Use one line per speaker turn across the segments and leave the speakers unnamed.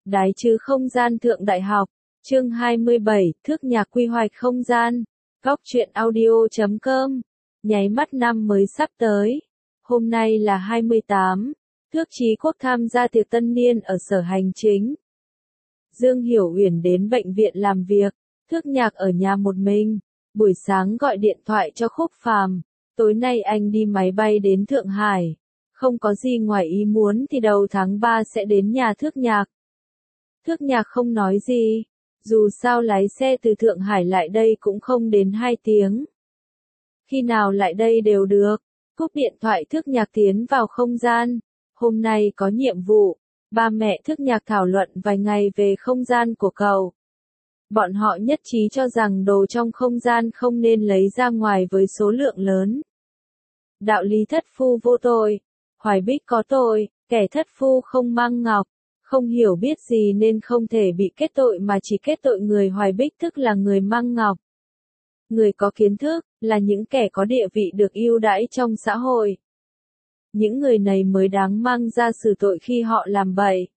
Đái trứ không gian thượng đại học, chương 27, thước nhạc quy hoạch không gian, góc truyện audio.com, nháy mắt năm mới sắp tới. Hôm nay là 28, Thước Chí Quốc tham gia tiệc tân niên ở sở hành chính. Dương Hiểu Uyển đến bệnh viện làm việc, Thước Nhạc ở nhà một mình, buổi sáng gọi điện thoại cho Khúc Phàm, tối nay anh đi máy bay đến Thượng Hải, không có gì ngoài ý muốn thì đầu tháng 3 sẽ đến nhà Thước Nhạc. Thước Nhạc không nói gì, dù sao lái xe từ Thượng Hải lại đây cũng không đến 2 tiếng. Khi nào lại đây đều được. Cúp điện thoại Thước Nhạc tiến vào không gian. Hôm nay có nhiệm vụ, ba mẹ Thước Nhạc thảo luận vài ngày về không gian của cậu. Bọn họ nhất trí cho rằng đồ trong không gian không nên lấy ra ngoài với số lượng lớn. Đạo lý thất phu vô tội, Hoài Bích có tội, kẻ thất phu không mang ngọc, không hiểu biết gì nên không thể bị kết tội mà chỉ kết tội người Hoài Bích tức là người mang ngọc. Người có kiến thức, là những kẻ có địa vị được ưu đãi trong xã hội. Những người này mới đáng mang ra xử tội khi họ làm bậy.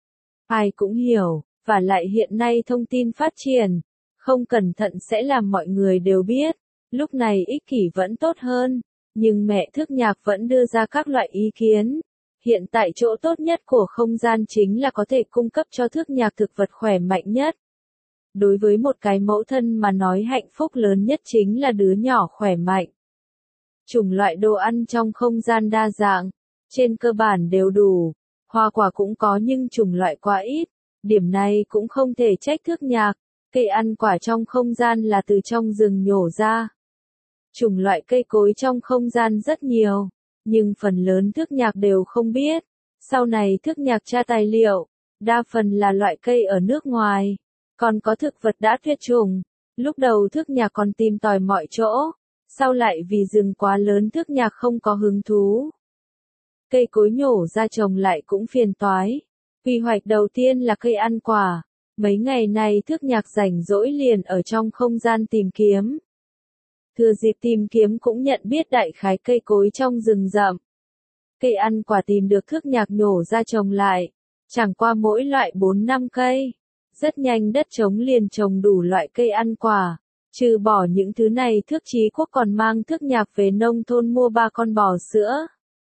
Ai cũng hiểu, và lại hiện nay thông tin phát triển, không cẩn thận sẽ làm mọi người đều biết, lúc này ích kỷ vẫn tốt hơn, nhưng mẹ Thước Nhạc vẫn đưa ra các loại ý kiến. Hiện tại chỗ tốt nhất của không gian chính là có thể cung cấp cho Thước Nhạc thực vật khỏe mạnh nhất. Đối với một cái mẫu thân mà nói hạnh phúc lớn nhất chính là đứa nhỏ khỏe mạnh. Chủng loại đồ ăn trong không gian đa dạng, trên cơ bản đều đủ, hoa quả cũng có nhưng chủng loại quá ít, điểm này cũng không thể trách Thước Nhạc, cây ăn quả trong không gian là từ trong rừng nhổ ra. Chủng loại cây cối trong không gian rất nhiều, nhưng phần lớn Thước Nhạc đều không biết, sau này Thước Nhạc tra tài liệu, đa phần là loại cây ở nước ngoài. Còn có thực vật đã tuyệt chủng, lúc đầu Thước Nhạc còn tìm tòi mọi chỗ, sau lại vì rừng quá lớn Thước Nhạc không có hứng thú. Cây cối nhổ ra trồng lại cũng phiền toái. Quy hoạch đầu tiên là cây ăn quả, mấy ngày này Thước Nhạc rảnh rỗi liền ở trong không gian tìm kiếm. Thừa dịp tìm kiếm cũng nhận biết đại khái cây cối trong rừng rậm. Cây ăn quả tìm được Thước Nhạc nhổ ra trồng lại, chẳng qua mỗi loại 4-5 cây. Rất nhanh đất trống liền trồng đủ loại cây ăn quả, trừ bỏ những thứ này Thước Chí Quốc còn mang Thước Nhạc về nông thôn mua 3 con bò sữa.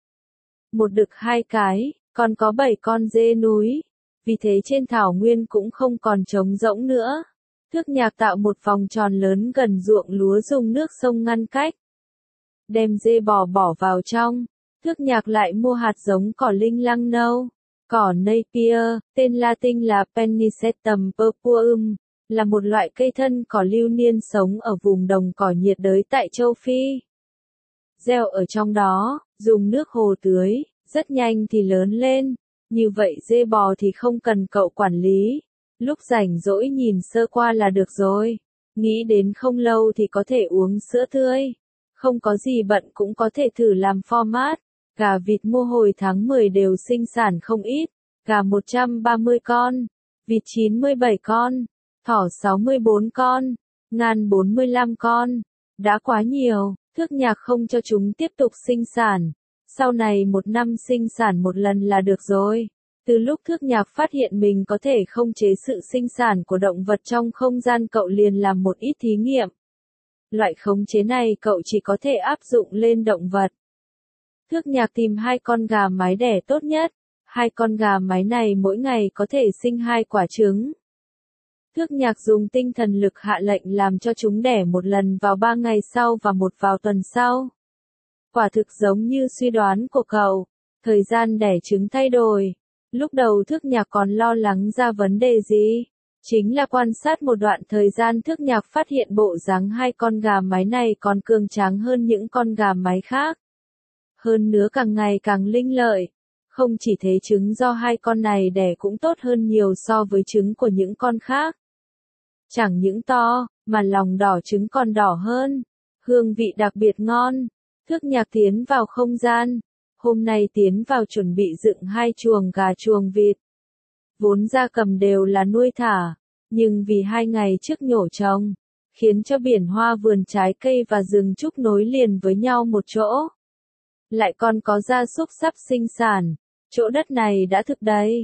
Một đực 2 cái, còn có 7 con dê núi, vì thế trên thảo nguyên cũng không còn trống rỗng nữa. Thước Nhạc tạo một vòng tròn lớn gần ruộng lúa dùng nước sông ngăn cách. Đem dê bò bỏ vào trong, Thước Nhạc lại mua hạt giống cỏ linh lăng nâu. Cỏ Napier, tên Latin là Pennisetum purpureum, là một loại cây thân cỏ lưu niên sống ở vùng đồng cỏ nhiệt đới tại châu Phi. Gieo ở trong đó, dùng nước hồ tưới, rất nhanh thì lớn lên, như vậy dê bò thì không cần cậu quản lý, lúc rảnh rỗi nhìn sơ qua là được rồi, nghĩ đến không lâu thì có thể uống sữa tươi, không có gì bận cũng có thể thử làm format. Gà vịt mua hồi tháng 10 đều sinh sản không ít, gà 130 con, vịt 97 con, thỏ 64 con, ngan 45 con, đã quá nhiều, Thước Nhạc không cho chúng tiếp tục sinh sản, sau này một năm sinh sản một lần là được rồi. Từ lúc Thước Nhạc phát hiện mình có thể khống chế sự sinh sản của động vật trong không gian cậu liền làm một ít thí nghiệm. Loại khống chế này cậu chỉ có thể áp dụng lên động vật. Thước Nhạc tìm 2 con gà mái đẻ tốt nhất, 2 con gà mái này mỗi ngày có thể sinh 2 quả trứng. Thước Nhạc dùng tinh thần lực hạ lệnh làm cho chúng đẻ một lần vào 3 ngày sau và một vào tuần sau. Quả thực giống như suy đoán của cậu, thời gian đẻ trứng thay đổi. Lúc đầu Thước Nhạc còn lo lắng ra vấn đề gì? Chính là quan sát một đoạn thời gian Thước Nhạc phát hiện bộ dáng 2 con gà mái này còn cường tráng hơn những con gà mái khác. Hơn nữa càng ngày càng linh lợi, không chỉ thế trứng do 2 con này đẻ cũng tốt hơn nhiều so với trứng của những con khác. Chẳng những to, mà lòng đỏ trứng còn đỏ hơn, hương vị đặc biệt ngon. Thước Nhạc tiến vào không gian, hôm nay tiến vào chuẩn bị dựng 2 chuồng gà chuồng vịt. Vốn gia cầm đều là nuôi thả, nhưng vì 2 ngày trước nhổ trồng, khiến cho biển hoa vườn trái cây và rừng trúc nối liền với nhau một chỗ. Lại còn có gia súc sắp sinh sản, chỗ đất này đã thực đầy.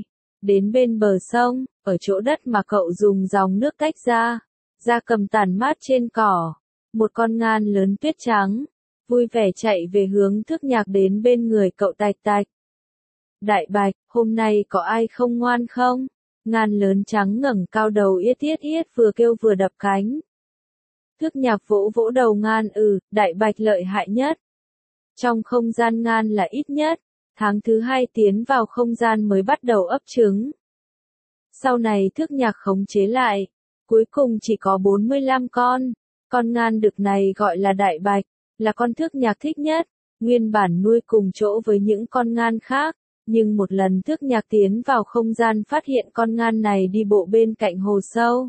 Đến bên bờ sông, ở chỗ đất mà cậu dùng dòng nước tách ra, gia cầm tản mát trên cỏ. Một con ngan lớn tuyết trắng, vui vẻ chạy về hướng Thước Nhạc đến bên người cậu tạch tạch. Đại bạch, hôm nay có ai không ngoan không? Ngan lớn trắng ngẩng cao đầu yết yết yết vừa kêu vừa đập cánh. Thước Nhạc vỗ vỗ đầu ngan đại bạch lợi hại nhất. Trong không gian ngan là ít nhất, tháng thứ 2 tiến vào không gian mới bắt đầu ấp trứng. Sau này Thước Nhạc khống chế lại, cuối cùng chỉ có 45 con ngan đực này gọi là đại bạch, là con Thước Nhạc thích nhất, nguyên bản nuôi cùng chỗ với những con ngan khác, nhưng một lần Thước Nhạc tiến vào không gian phát hiện con ngan này đi bộ bên cạnh hồ sâu.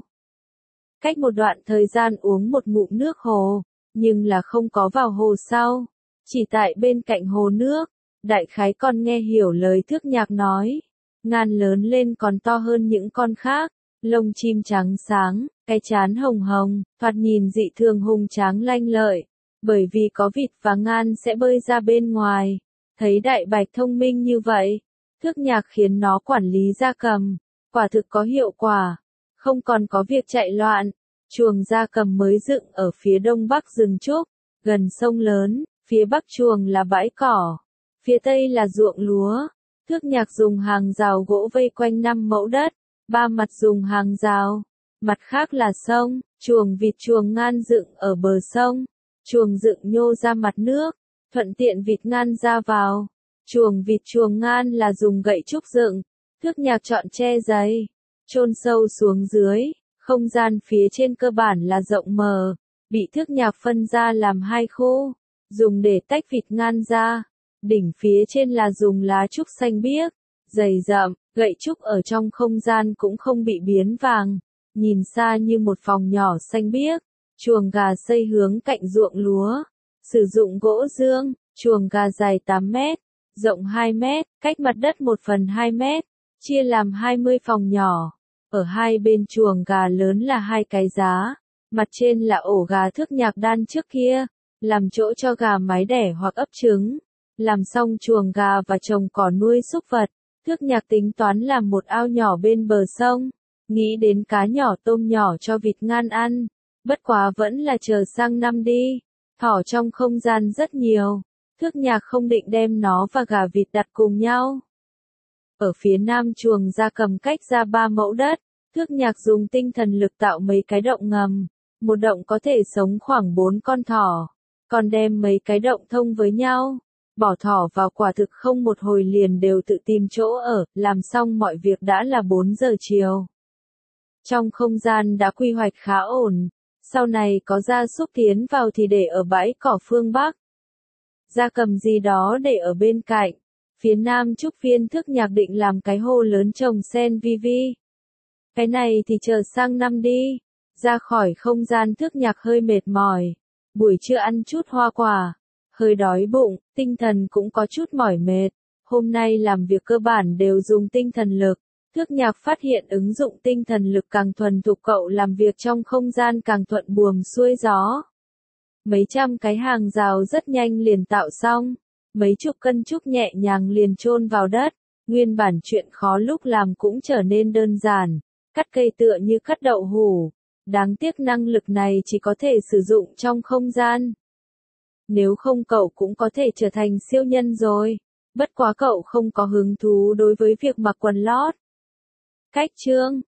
Cách một đoạn thời gian uống một ngụm nước hồ, nhưng là không có vào hồ sau, chỉ tại bên cạnh hồ nước. Đại khái con nghe hiểu lời Thước Nhạc nói, ngan lớn lên còn to hơn những con khác, lông chim trắng sáng, cái trán hồng hồng, thoạt nhìn dị thường hùng tráng lanh lợi, bởi vì có vịt và ngan sẽ bơi ra bên ngoài. Thấy đại bạch thông minh như vậy, Thước Nhạc khiến nó quản lý gia cầm, quả thực có hiệu quả, không còn có việc chạy loạn. Chuồng gia cầm mới dựng ở phía đông bắc rừng trúc, gần sông lớn, phía bắc chuồng là bãi cỏ, phía tây là ruộng lúa. Thước Nhạc dùng hàng rào gỗ vây quanh 5 mẫu đất, 3 mặt dùng hàng rào, mặt khác là sông. Chuồng vịt chuồng ngan dựng ở bờ sông, chuồng dựng nhô ra mặt nước, thuận tiện vịt ngan ra vào. Chuồng vịt chuồng ngan là dùng gậy trúc dựng. Thước Nhạc chọn tre dày, chôn sâu xuống dưới, không gian phía trên cơ bản là rộng mở, bị Thước Nhạc phân ra làm 2 khu, dùng để tách vịt ngan ra. Đỉnh phía trên là dùng lá trúc xanh biếc, dày rậm, gậy trúc ở trong không gian cũng không bị biến vàng, nhìn xa như một phòng nhỏ xanh biếc. Chuồng gà xây hướng cạnh ruộng lúa, sử dụng gỗ dương, chuồng gà dài 8 mét, rộng 2 mét, cách mặt đất 1/2 mét, chia làm 20 phòng nhỏ. Ở hai bên chuồng gà lớn là 2 cái giá, mặt trên là ổ gà Thước Nhạc đan trước kia, làm chỗ cho gà mái đẻ hoặc ấp trứng. Làm xong chuồng gà và trồng cỏ nuôi súc vật, Thước Nhạc tính toán làm một ao nhỏ bên bờ sông, nghĩ đến cá nhỏ tôm nhỏ cho vịt ngan ăn, bất quá vẫn là chờ sang năm đi. Thỏ trong không gian rất nhiều, Thước Nhạc không định đem nó và gà vịt đặt cùng nhau. Ở phía nam chuồng gia cầm cách ra 3 mẫu đất, Thước Nhạc dùng tinh thần lực tạo mấy cái động ngầm, một động có thể sống khoảng 4 con thỏ, còn đem mấy cái động thông với nhau. Bỏ thỏ vào quả thực không một hồi liền đều tự tìm chỗ ở, làm xong mọi việc đã là 4 giờ chiều. Trong không gian đã quy hoạch khá ổn, sau này có gia súc tiến vào thì để ở bãi cỏ phương Bắc. Gia cầm gì đó để ở bên cạnh, phía nam trúc viên Thước Nhạc định làm cái hồ lớn trồng sen vi vi. Cái này thì chờ sang năm đi, ra khỏi không gian Thước Nhạc hơi mệt mỏi, buổi trưa ăn chút hoa quả. Hơi đói bụng, tinh thần cũng có chút mỏi mệt. Hôm nay làm việc cơ bản đều dùng tinh thần lực. Thước Nhạc phát hiện ứng dụng tinh thần lực càng thuần thục cậu làm việc trong không gian càng thuận buồm xuôi gió. Mấy trăm cái hàng rào rất nhanh liền tạo xong. Mấy chục cân trúc nhẹ nhàng liền chôn vào đất. Nguyên bản chuyện khó lúc làm cũng trở nên đơn giản. Cắt cây tựa như cắt đậu hủ. Đáng tiếc năng lực này chỉ có thể sử dụng trong không gian. Nếu không cậu cũng có thể trở thành siêu nhân rồi. Bất quá cậu không có hứng thú đối với việc mặc quần lót. Cách chương